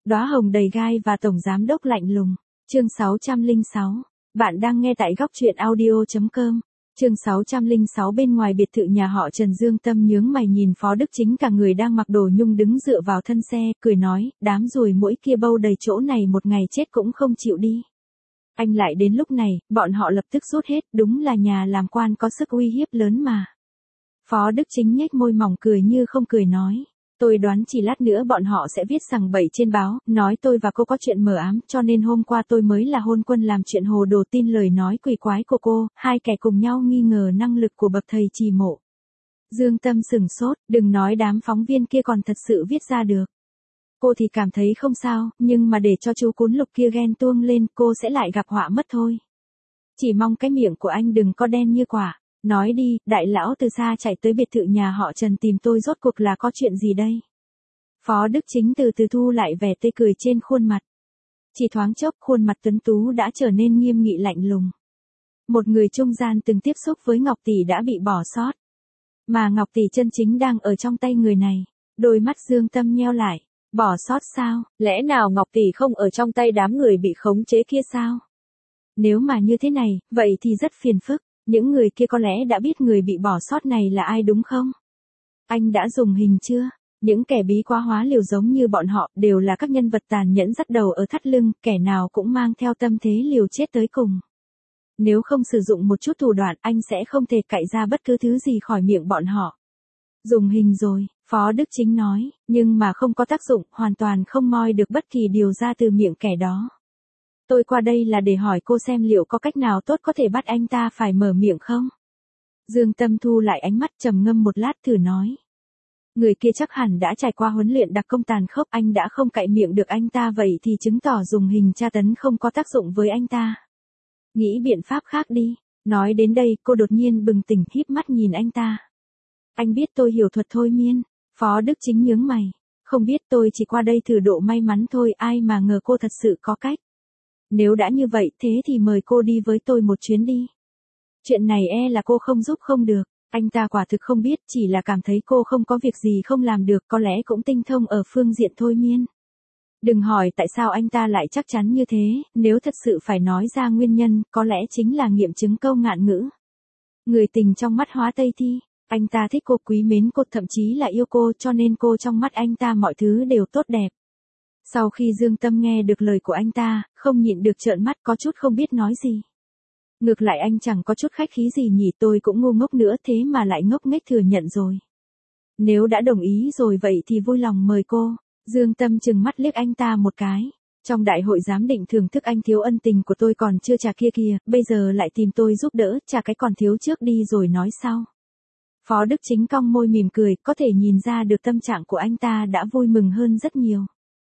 Đóa hồng đầy gai và tổng giám đốc lạnh lùng. Chương 606. Bạn đang nghe tại góc truyện audio.com. Chương 606. Bên ngoài biệt thự nhà họ Trần, Dương Tâm nhướng mày nhìn Phó Đức Chính cả người đang mặc đồ nhung đứng dựa vào thân xe, cười nói, đám ruồi muỗi kia bâu đầy chỗ này một ngày chết cũng không chịu đi. Anh lại đến lúc này, bọn họ lập tức rút hết, đúng là nhà làm quan có sức uy hiếp lớn mà. Phó Đức Chính nhếch môi mỏng cười như không cười nói. Tôi đoán chỉ lát nữa bọn họ sẽ viết sằng bậy trên báo, nói tôi và cô có chuyện mờ ám, cho nên hôm qua tôi mới là hôn quân làm chuyện hồ đồ tin lời nói quỷ quái của cô, hai kẻ cùng nhau nghi ngờ năng lực của bậc thầy trì mộ. Dương Tâm sửng sốt, đừng nói đám phóng viên kia còn thật sự viết ra được. Cô thì cảm thấy không sao, nhưng mà để cho chú cún lục kia ghen tuông lên, cô sẽ lại gặp họa mất thôi. Chỉ mong cái miệng của anh đừng có đen như quả. Nói đi, đại lão từ xa chạy tới biệt thự nhà họ Trần tìm tôi rốt cuộc là có chuyện gì đây? Phó Đức Chính từ từ thu lại vẻ tươi cười trên khuôn mặt. Chỉ thoáng chốc khuôn mặt tuấn tú đã trở nên nghiêm nghị lạnh lùng. Một người trung gian từng tiếp xúc với Ngọc Tỷ đã bị bỏ sót. Mà Ngọc Tỷ chân chính đang ở trong tay người này. Đôi mắt Dương Tâm nheo lại. Bỏ sót sao? Lẽ nào Ngọc Tỷ không ở trong tay đám người bị khống chế kia sao? Nếu mà như thế này, vậy thì rất phiền phức. Những người kia có lẽ đã biết người bị bỏ sót này là ai đúng không? Anh đã dùng hình chưa? Những kẻ bí quá hóa liều giống như bọn họ đều là các nhân vật tàn nhẫn dắt đầu ở thắt lưng, kẻ nào cũng mang theo tâm thế liều chết tới cùng. Nếu không sử dụng một chút thủ đoạn anh sẽ không thể cạy ra bất cứ thứ gì khỏi miệng bọn họ. Dùng hình rồi, Phó Đức Chính nói, nhưng mà không có tác dụng, hoàn toàn không moi được bất kỳ điều ra từ miệng kẻ đó. Tôi qua đây là để hỏi cô xem liệu có cách nào tốt có thể bắt anh ta phải mở miệng không? Dương Tâm thu lại ánh mắt trầm ngâm một lát thử nói. Người kia chắc hẳn đã trải qua huấn luyện đặc công tàn khốc, anh đã không cạy miệng được anh ta, vậy thì chứng tỏ dùng hình tra tấn không có tác dụng với anh ta. Nghĩ biện pháp khác đi. Nói đến đây cô đột nhiên bừng tỉnh híp mắt nhìn anh ta. Anh biết tôi hiểu thuật thôi miên. Phó Đức Chính nhướng mày. Không biết, tôi chỉ qua đây thử độ may mắn thôi, ai mà ngờ cô thật sự có cách. Nếu đã như vậy thế thì mời cô đi với tôi một chuyến đi. Chuyện này là cô không giúp không được. Anh ta quả thực không biết, chỉ là cảm thấy cô không có việc gì không làm được, có lẽ cũng tinh thông ở phương diện thôi miên. Đừng hỏi tại sao anh ta lại chắc chắn như thế, nếu thật sự phải nói ra nguyên nhân, có lẽ chính là nghiệm chứng câu ngạn ngữ. Người tình trong mắt hóa Tây Thi. Anh ta thích cô, quý mến cô, thậm chí là yêu cô, cho nên cô trong mắt anh ta mọi thứ đều tốt đẹp. Sau khi Dương Tâm nghe được lời của anh ta, không nhịn được trợn mắt có chút không biết nói gì. Ngược lại anh chẳng có chút khách khí gì nhỉ, tôi cũng ngu ngốc nữa thế mà lại ngốc nghếch thừa nhận rồi. Nếu đã đồng ý rồi vậy thì vui lòng mời cô. Dương Tâm trừng mắt liếc anh ta một cái. Trong đại hội giám định thưởng thức anh thiếu ân tình của tôi còn chưa trả kia kìa, bây giờ lại tìm tôi giúp đỡ, trả cái còn thiếu trước đi rồi nói sau. Phó Đức Chính cong môi mỉm cười, có thể nhìn ra được tâm trạng của anh ta đã vui mừng hơn rất nhiều.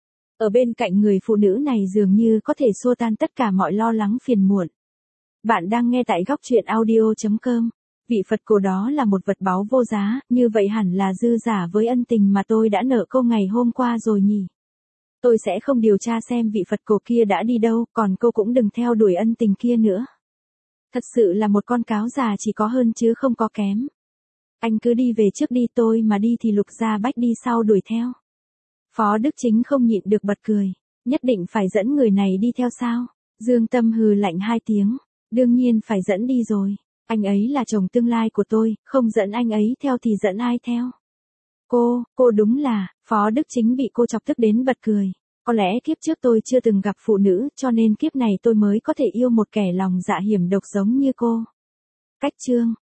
Ở bên cạnh người phụ nữ này dường như có thể xua tan tất cả mọi lo lắng phiền muộn. Bạn đang nghe tại góc truyện audio.com. Vị Phật cổ đó là một vật báu vô giá, như vậy hẳn là dư giả với ân tình mà tôi đã nợ cô ngày hôm qua rồi nhỉ. Tôi sẽ không điều tra xem vị Phật cổ kia đã đi đâu, còn cô cũng đừng theo đuổi ân tình kia nữa. Thật sự là một con cáo già chỉ có hơn chứ không có kém. Anh cứ đi về trước đi, tôi mà đi thì Lục Gia Bách đi sau đuổi theo. Phó Đức Chính không nhịn được bật cười. Nhất định phải dẫn người này đi theo sao? Dương Tâm hừ lạnh hai tiếng. Đương nhiên phải dẫn đi rồi. Anh ấy là chồng tương lai của tôi, không dẫn anh ấy theo thì dẫn ai theo? Cô đúng là, Phó Đức Chính bị cô chọc tức đến bật cười. Có lẽ kiếp trước tôi chưa từng gặp phụ nữ, cho nên kiếp này tôi mới có thể yêu một kẻ lòng dạ hiểm độc giống như cô. Cách chương.